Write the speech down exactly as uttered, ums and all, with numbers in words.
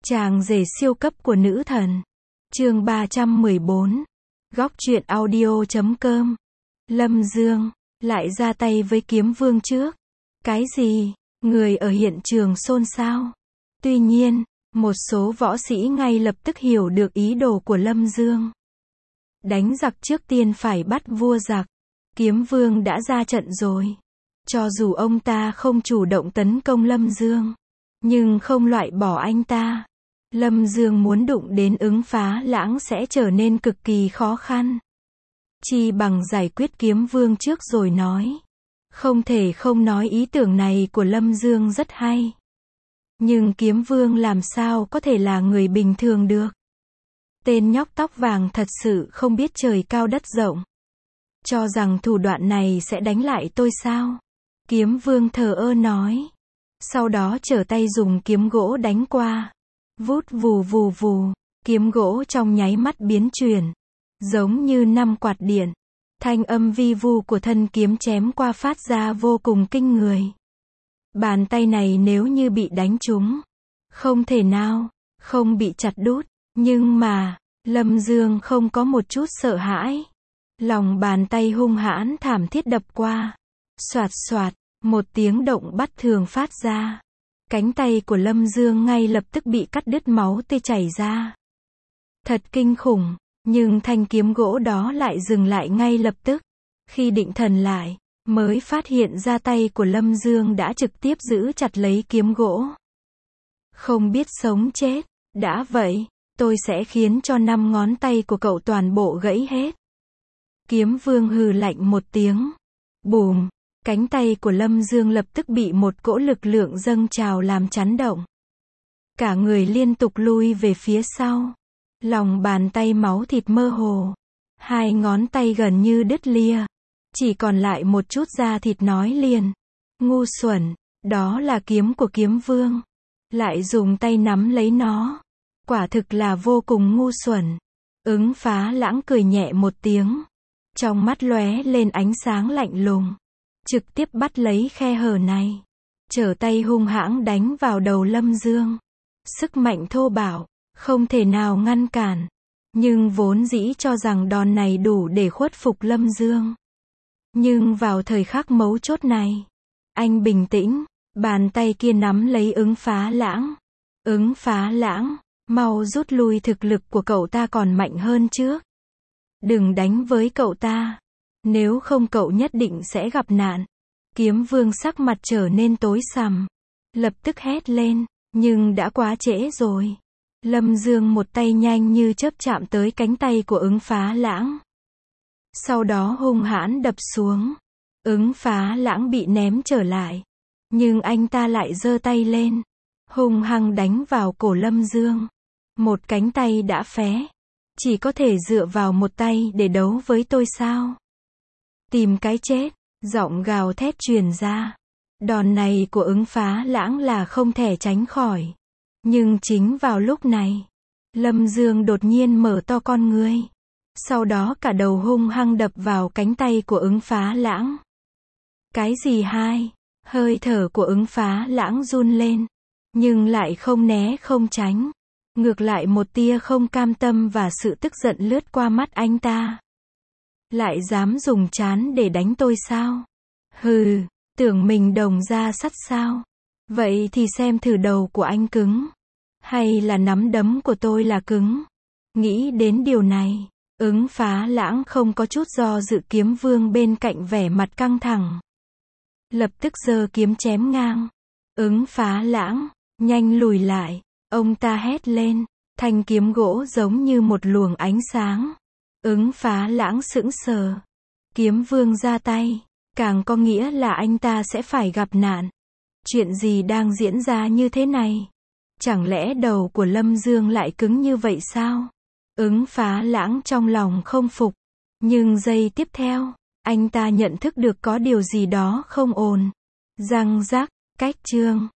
Chàng rể siêu cấp của nữ thần. Chương ba trăm mười bốn. Góc truyện audio chấm com. Lâm Dương lại ra tay với kiếm vương trước. Cái gì? Người ở hiện trường xôn xao. Tuy nhiên, một số võ sĩ ngay lập tức hiểu được ý đồ của Lâm Dương. Đánh giặc trước tiên phải bắt vua giặc. Kiếm vương đã ra trận rồi. Cho dù ông ta không chủ động tấn công Lâm Dương, nhưng không loại bỏ anh ta, Lâm Dương muốn đụng đến ứng phá lãng sẽ trở nên cực kỳ khó khăn. Chi bằng giải quyết kiếm vương trước rồi nói. Không thể không nói ý tưởng này của Lâm Dương rất hay. Nhưng kiếm vương làm sao có thể là người bình thường được. Tên nhóc tóc vàng thật sự không biết trời cao đất rộng. Cho rằng thủ đoạn này sẽ đánh lại tôi sao? Kiếm vương thờ ơ nói. Sau đó trở tay dùng kiếm gỗ đánh qua. Vút vù vù vù, kiếm gỗ trong nháy mắt biến chuyển. Giống như năm quạt điện. Thanh âm vi vu của thân kiếm chém qua phát ra vô cùng kinh người. Bàn tay này nếu như bị đánh trúng, không thể nào, không bị chặt đút. Nhưng mà, Lâm Dương không có một chút sợ hãi. Lòng bàn tay hung hãn thảm thiết đập qua. Soạt soạt, một tiếng động bất thường phát ra. Cánh tay của Lâm Dương ngay lập tức bị cắt đứt, máu tươi chảy ra. Thật kinh khủng, nhưng thanh kiếm gỗ đó lại dừng lại ngay lập tức. Khi định thần lại, mới phát hiện ra tay của Lâm Dương đã trực tiếp giữ chặt lấy kiếm gỗ. Không biết sống chết, đã vậy, tôi sẽ khiến cho năm ngón tay của cậu toàn bộ gãy hết. Kiếm vương hừ lạnh một tiếng. Bùm, cánh tay của Lâm Dương lập tức bị một cỗ lực lượng dâng trào làm chấn động. Cả người liên tục lui về phía sau. Lòng bàn tay máu thịt mơ hồ. Hai ngón tay gần như đứt lìa. Chỉ còn lại một chút da thịt nói liền. Ngu xuẩn, đó là kiếm của kiếm vương. Lại dùng tay nắm lấy nó. Quả thực là vô cùng ngu xuẩn. Ứng phá lãng cười nhẹ một tiếng. Trong mắt lóe lên ánh sáng lạnh lùng. Trực tiếp bắt lấy khe hở này. Trở tay hung hãng đánh vào đầu Lâm Dương. Sức mạnh thô bạo, không thể nào ngăn cản. Nhưng vốn dĩ cho rằng đòn này đủ để khuất phục Lâm Dương. Nhưng vào thời khắc mấu chốt này, anh bình tĩnh, bàn tay kia nắm lấy ứng phá lãng. Ứng phá lãng, mau rút lui, thực lực của cậu ta còn mạnh hơn trước. Đừng đánh với cậu ta. Nếu không cậu nhất định sẽ gặp nạn. Kiếm vương sắc mặt trở nên tối sầm. Lập tức hét lên, nhưng đã quá trễ rồi. Lâm Dương một tay nhanh như chớp chạm tới cánh tay của ứng phá lãng. Sau đó hung hãn đập xuống. Ứng phá lãng bị ném trở lại. Nhưng anh ta lại giơ tay lên. Hung hăng đánh vào cổ Lâm Dương. Một cánh tay đã phé. Chỉ có thể dựa vào một tay để đấu với tôi sao? Tìm cái chết, giọng gào thét truyền ra. Đòn này của ứng phá lãng là không thể tránh khỏi. Nhưng chính vào lúc này, Lâm Dương đột nhiên mở to con ngươi. Sau đó cả đầu hung hăng đập vào cánh tay của ứng phá lãng. Cái gì hai? Hơi thở của ứng phá lãng run lên. Nhưng lại không né không tránh. Ngược lại một tia không cam tâm và sự tức giận lướt qua mắt anh ta. Lại dám dùng trán để đánh tôi sao? Hừ, tưởng mình đồng da sắt sao? Vậy thì xem thử đầu của anh cứng. Hay là nắm đấm của tôi là cứng? Nghĩ đến điều này, ứng phá lãng không có chút do dự, kiếm vương bên cạnh vẻ mặt căng thẳng. Lập tức giơ kiếm chém ngang. Ứng phá lãng, nhanh lùi lại. Ông ta hét lên, thanh kiếm gỗ giống như một luồng ánh sáng. Ứng phá lãng sững sờ. Kiếm vương ra tay, càng có nghĩa là anh ta sẽ phải gặp nạn. Chuyện gì đang diễn ra như thế này? Chẳng lẽ đầu của Lâm Dương lại cứng như vậy sao? Ứng phá lãng trong lòng không phục. Nhưng giây tiếp theo, anh ta nhận thức được có điều gì đó không ổn. Răng rắc, cách chương.